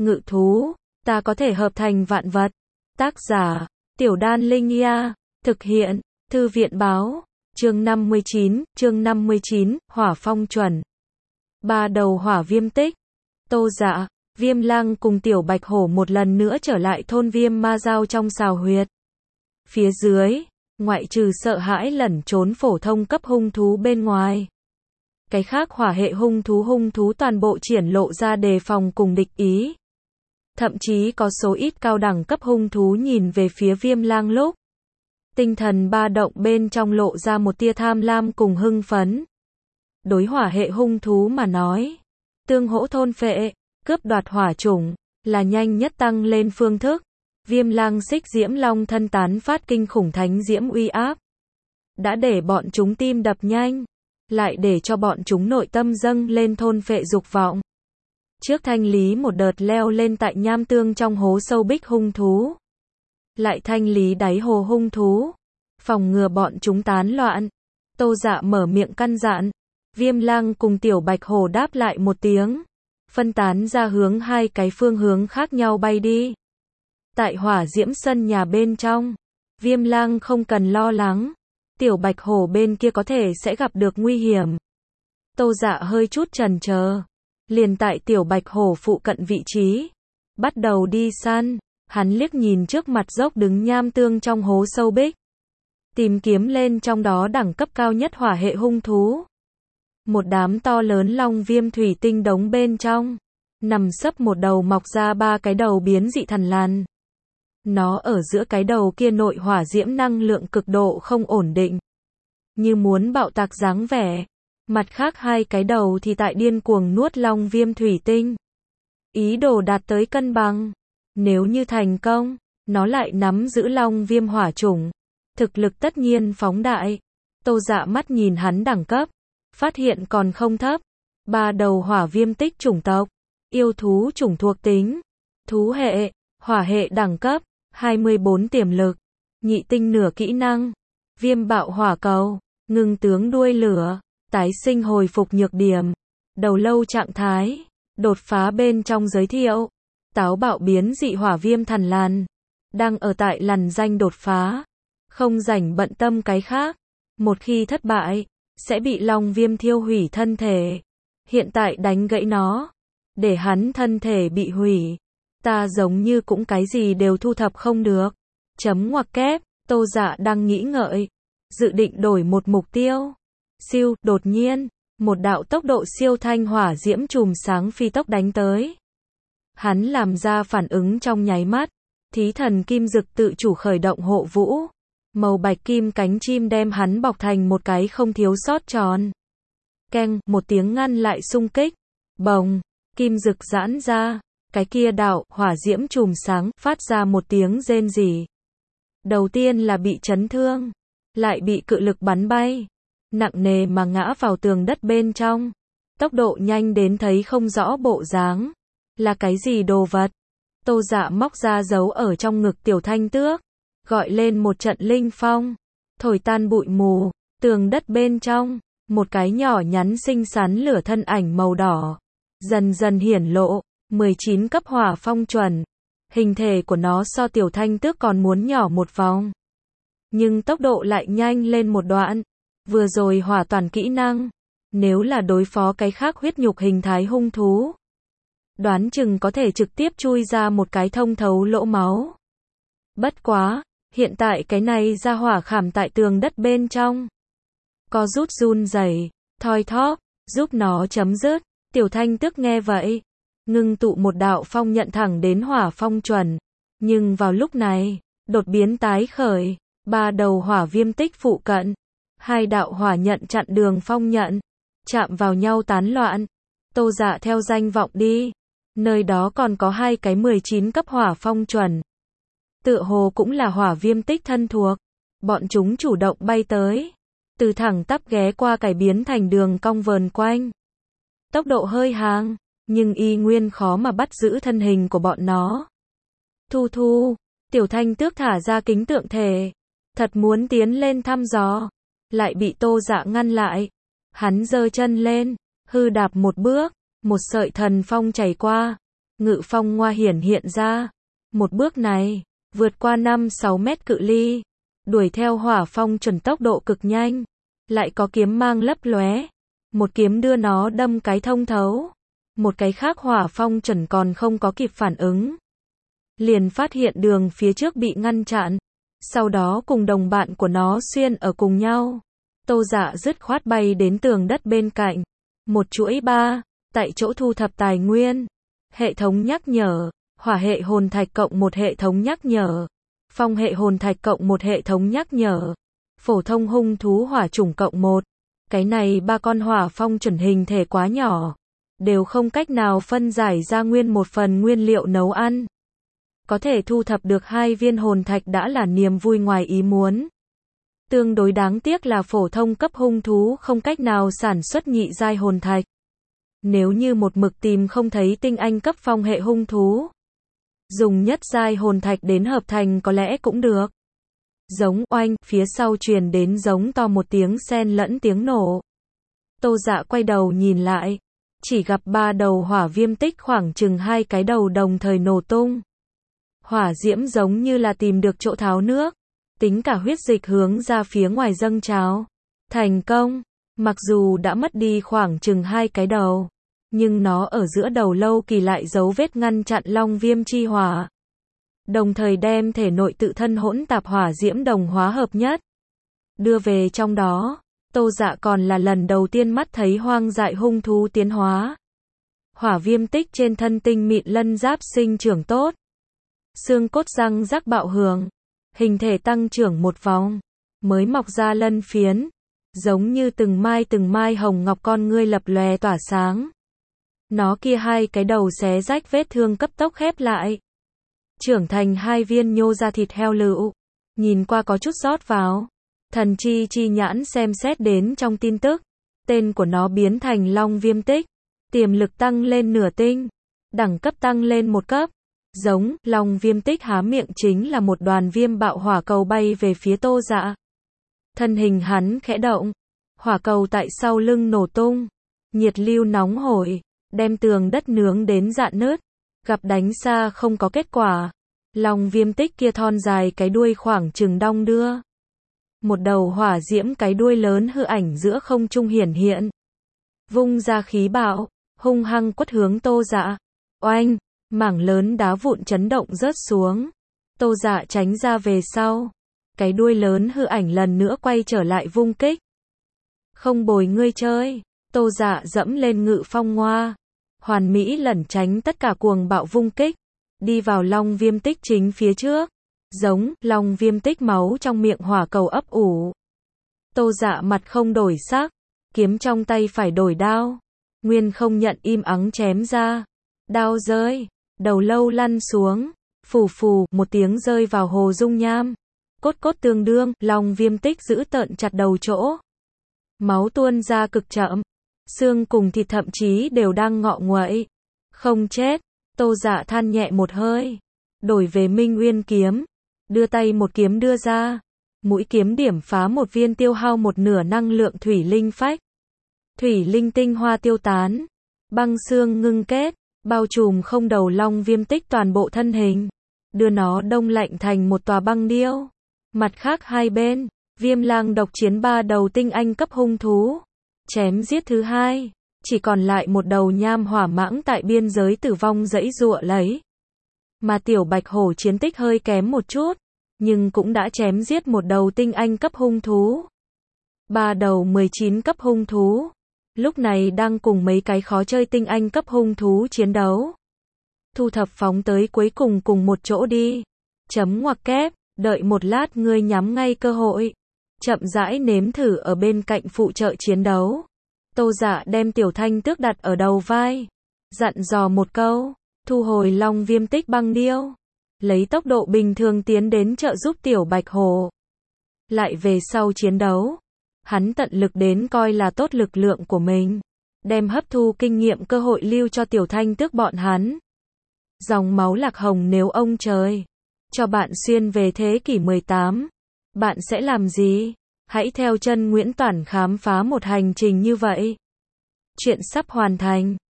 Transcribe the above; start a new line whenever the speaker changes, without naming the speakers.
ngự thú, ta có thể hợp thành vạn vật. Tác giả, Tiểu Đan Linh Nha, thực hiện, Thư viện báo, chương 59, hỏa phong chuẩn. Ba đầu hỏa viêm tích. Tô Dạ, Viêm Lang cùng Tiểu Bạch Hổ một lần nữa trở lại thôn Viêm Ma Giao trong sào huyệt. Phía dưới, ngoại trừ sợ hãi lẩn trốn phổ thông cấp hung thú bên ngoài, cái khác hỏa hệ hung thú toàn bộ triển lộ ra đề phòng cùng địch ý. Thậm chí có số ít cao đẳng cấp hung thú nhìn về phía Viêm Lang lúc, tinh thần ba động bên trong lộ ra một tia tham lam cùng hưng phấn. Đối hỏa hệ hung thú mà nói, tương hỗ thôn phệ, cướp đoạt hỏa chủng, là nhanh nhất tăng lên phương thức. Viêm Lang xích diễm long thân tán phát kinh khủng thánh diễm uy áp, đã để bọn chúng tim đập nhanh, lại để cho bọn chúng nội tâm dâng lên thôn phệ dục vọng. Trước thanh lý một đợt leo lên tại nham tương trong hố sâu bích hung thú, lại thanh lý đáy hồ hung thú, phòng ngừa bọn chúng tán loạn. Tô Dạ mở miệng căn dặn. Viêm Lang cùng Tiểu Bạch Hổ đáp lại một tiếng, phân tán ra hướng hai cái phương hướng khác nhau bay đi. Tại hỏa diễm sân nhà bên trong, Viêm Lang không cần lo lắng, Tiểu Bạch Hổ bên kia có thể sẽ gặp được nguy hiểm. Tô Dạ hơi chút chần chờ, liền tại Tiểu Bạch Hổ phụ cận vị trí, bắt đầu đi săn. Hắn liếc nhìn trước mặt dốc đứng nham tương trong hố sâu bích, tìm kiếm lên trong đó đẳng cấp cao nhất hỏa hệ hung thú. Một đám to lớn long viêm thủy tinh đống bên trong, nằm sấp một đầu mọc ra ba cái đầu biến dị thần lằn. Nó ở giữa cái đầu kia nội hỏa diễm năng lượng cực độ không ổn định, như muốn bạo tạc dáng vẻ. Mặt khác hai cái đầu thì tại điên cuồng nuốt long viêm thủy tinh, ý đồ đạt tới cân bằng. Nếu như thành công, nó lại nắm giữ long viêm hỏa chủng, thực lực tất nhiên phóng đại. Tô Dạ mắt nhìn hắn đẳng cấp, phát hiện còn không thấp. Ba đầu hỏa viêm tích chủng tộc, yêu thú chủng thuộc tính, thú hệ, hỏa hệ đẳng cấp, 24 tiềm lực, nhị tinh nửa kỹ năng, viêm bạo hỏa cầu, ngưng tướng đuôi lửa, tái sinh hồi phục nhược điểm, đầu lâu trạng thái, đột phá bên trong giới thiệu. Táo bạo biến dị hỏa viêm thần lằn, đang ở tại lằn danh đột phá, không rảnh bận tâm cái khác. Một khi thất bại, sẽ bị long viêm thiêu hủy thân thể. Hiện tại đánh gãy nó, để hắn thân thể bị hủy, ta giống như cũng cái gì đều thu thập không được. Chấm ngoặc kép. Tô Dạ đang nghĩ ngợi, dự định đổi một mục tiêu. Siêu, đột nhiên, một đạo tốc độ siêu thanh hỏa diễm chùm sáng phi tốc đánh tới. Hắn làm ra phản ứng trong nháy mắt, thí thần kim dực tự chủ khởi động hộ vũ. Màu bạch kim cánh chim đem hắn bọc thành một cái không thiếu sót tròn. Keng, một tiếng ngăn lại xung kích. Bồng, kim dực giãn ra, cái kia đạo hỏa diễm chùm sáng phát ra một tiếng rên rỉ. Đầu tiên là bị chấn thương, lại bị cự lực bắn bay, nặng nề mà ngã vào tường đất bên trong. Tốc độ nhanh đến thấy không rõ bộ dáng. Là cái gì đồ vật? Tô Dạ móc ra giấu ở trong ngực Tiểu Thanh Tước, gọi lên một trận linh phong, thổi tan bụi mù. Tường đất bên trong, một cái nhỏ nhắn xinh xắn lửa thân ảnh màu đỏ dần dần hiển lộ. 19 cấp hỏa phong chuẩn, hình thể của nó so Tiểu Thanh Tước còn muốn nhỏ một vòng, nhưng tốc độ lại nhanh lên một đoạn. Vừa rồi hỏa toàn kỹ năng, nếu là đối phó cái khác huyết nhục hình thái hung thú, đoán chừng có thể trực tiếp chui ra một cái thông thấu lỗ máu. Bất quá, hiện tại cái này ra hỏa khảm tại tường đất bên trong, co rút run rẩy, thoi thóp, giúp nó chấm dứt. Tiểu Thanh Tước nghe vậy, ngưng tụ một đạo phong nhận thẳng đến hỏa phong chuẩn. Nhưng vào lúc này, đột biến tái khởi, ba đầu hỏa viêm tích phụ cận, hai đạo hỏa nhận chặn đường phong nhận, chạm vào nhau tán loạn. Tô Dạ theo danh vọng đi, nơi đó còn có hai cái 19 cấp hỏa phong chuẩn. Tựa hồ cũng là hỏa viêm tích thân thuộc. Bọn chúng chủ động bay tới, từ thẳng tắp ghé qua cải biến thành đường cong vờn quanh. Tốc độ hơi hàng, nhưng y nguyên khó mà bắt giữ thân hình của bọn nó. Thu, Tiểu Thanh Tước thả ra kính tượng thể, thật muốn tiến lên thăm dò, lại bị Tô Dạ ngăn lại. Hắn giơ chân lên, hư đạp một bước, một sợi thần phong chảy qua, Ngự phong ngoa hiển hiện ra. Một bước này, vượt qua 5-6 mét cự ly, đuổi theo hỏa phong chuẩn tốc độ cực nhanh, lại có kiếm mang lấp lóe. Một kiếm đưa nó đâm cái thông thấu. Một cái khác hỏa phong chuẩn còn không có kịp phản ứng, liền phát hiện đường phía trước bị ngăn chặn, sau đó cùng đồng bạn của nó xuyên ở cùng nhau. Tô Dạ dứt khoát bay đến tường đất bên cạnh, một chuỗi 3, tại chỗ thu thập tài nguyên. Hệ thống nhắc nhở, hỏa hệ hồn thạch cộng một hệ thống nhắc nhở, phong hệ hồn thạch cộng một hệ thống nhắc nhở, phổ thông hung thú hỏa chủng cộng 1. Cái này 3 con hỏa phong chuẩn hình thể quá nhỏ, đều không cách nào phân giải ra nguyên một phần nguyên liệu nấu ăn. Có thể thu thập được 2 viên hồn thạch đã là niềm vui ngoài ý muốn. Tương đối đáng tiếc là phổ thông cấp hung thú không cách nào sản xuất nhị giai hồn thạch. Nếu như một mực tìm không thấy tinh anh cấp phong hệ hung thú, dùng nhất giai hồn thạch đến hợp thành có lẽ cũng được. Giống oanh, phía sau truyền đến giống to một tiếng xen lẫn tiếng nổ. Tô Dạ quay đầu nhìn lại, chỉ gặp 3 đầu hỏa viêm tích khoảng chừng 2 cái đầu đồng thời nổ tung. Hỏa diễm giống như là tìm được chỗ tháo nước, tính cả huyết dịch hướng ra phía ngoài dâng trào. Thành công, mặc dù đã mất đi khoảng chừng 2 cái đầu, nhưng nó ở giữa đầu lâu kỳ lại dấu vết ngăn chặn long viêm chi hỏa. Đồng thời đem thể nội tự thân hỗn tạp hỏa diễm đồng hóa hợp nhất, đưa về trong đó. Tô Dạ còn là lần đầu tiên mắt thấy hoang dại hung thú tiến hóa. Hỏa viêm tích trên thân tinh mịn lân giáp sinh trưởng tốt, xương cốt răng rắc bạo hưởng, hình thể tăng trưởng một vòng, mới mọc ra lân phiến, giống như từng mai hồng ngọc con ngươi lập lòe tỏa sáng. Nó kia 2 cái đầu xé rách vết thương cấp tốc khép lại, trưởng thành 2 viên nhô ra thịt heo lựu, nhìn qua có chút rót vào. Thần chi nhãn xem xét đến trong tin tức, tên của nó biến thành long viêm tích, tiềm lực tăng lên nửa tinh, đẳng cấp tăng lên 1 cấp. Giống, long viêm tích há miệng chính là một đoàn viêm bạo hỏa cầu bay về phía Tô Dạ. Thân hình hắn khẽ động, hỏa cầu tại sau lưng nổ tung, nhiệt lưu nóng hổi, đem tường đất nướng đến rạn nứt. Gặp đánh xa không có kết quả, long viêm tích kia thon dài cái đuôi khoảng chừng đong đưa. Một đầu hỏa diễm cái đuôi lớn hư ảnh giữa không trung hiển hiện, vung ra khí bạo, hung hăng quất hướng Tô Dạ. Oanh, mảng lớn đá vụn chấn động rớt xuống. Tô Dạ tránh ra về sau, cái đuôi lớn hư ảnh lần nữa quay trở lại vung kích. Không bồi ngươi chơi. Tô Dạ dẫm lên ngự phong ngoa, hoàn mỹ lẩn tránh tất cả cuồng bạo vung kích, đi vào long viêm tích chính phía trước. Giống, long viêm tích máu trong miệng hỏa cầu ấp ủ. Tô Dạ mặt không đổi sắc, kiếm trong tay phải đổi đao, nguyên không nhận im ắng chém ra. Đao rơi, đầu lâu lăn xuống, phù phù, một tiếng rơi vào hồ dung nham. Cốt cốt tương đương, long viêm tích giữ tợn chặt đầu chỗ. Máu tuôn ra cực chậm, xương cùng thịt thậm chí đều đang ngọ nguậy. Không chết, Tô Dạ than nhẹ một hơi, đổi về Minh Uyên kiếm, đưa tay một kiếm đưa ra, mũi kiếm điểm phá một viên tiêu hao một nửa năng lượng thủy linh phách. Thủy linh tinh hoa tiêu tán, băng xương ngưng kết, bao trùm không đầu long viêm tích toàn bộ thân hình, đưa nó đông lạnh thành một tòa băng điêu. Mặt khác hai bên, Viêm Lang độc chiến 3 đầu tinh anh cấp hung thú, chém giết thứ 2, chỉ còn lại một đầu nham hỏa mãng tại biên giới tử vong giãy giụa lấy. Mà tiểu bạch hổ chiến tích hơi kém một chút, nhưng cũng đã chém giết một đầu tinh anh cấp hung thú. 3 đầu 19 cấp hung thú, lúc này đang cùng mấy cái khó chơi tinh anh cấp hung thú chiến đấu. Thu thập phóng tới cuối cùng một chỗ đi. Chấm ngoặc kép, đợi một lát ngươi nhắm ngay cơ hội. Chậm rãi nếm thử ở bên cạnh phụ trợ chiến đấu. Tô Dạ đem Tiểu Thanh Tước đặt ở đầu vai, dặn dò một câu, thu hồi long viêm tích băng điêu, lấy tốc độ bình thường tiến đến trợ giúp tiểu bạch hổ. Lại về sau chiến đấu, hắn tận lực đến coi là tốt lực lượng của mình, đem hấp thu kinh nghiệm cơ hội lưu cho Tiểu Thanh Tước bọn hắn. Dòng máu lạc hồng nếu ông trời cho bạn xuyên về thế kỷ 18, bạn sẽ làm gì? Hãy theo chân Nguyễn Toản khám phá một hành trình như vậy. Chuyện sắp hoàn thành.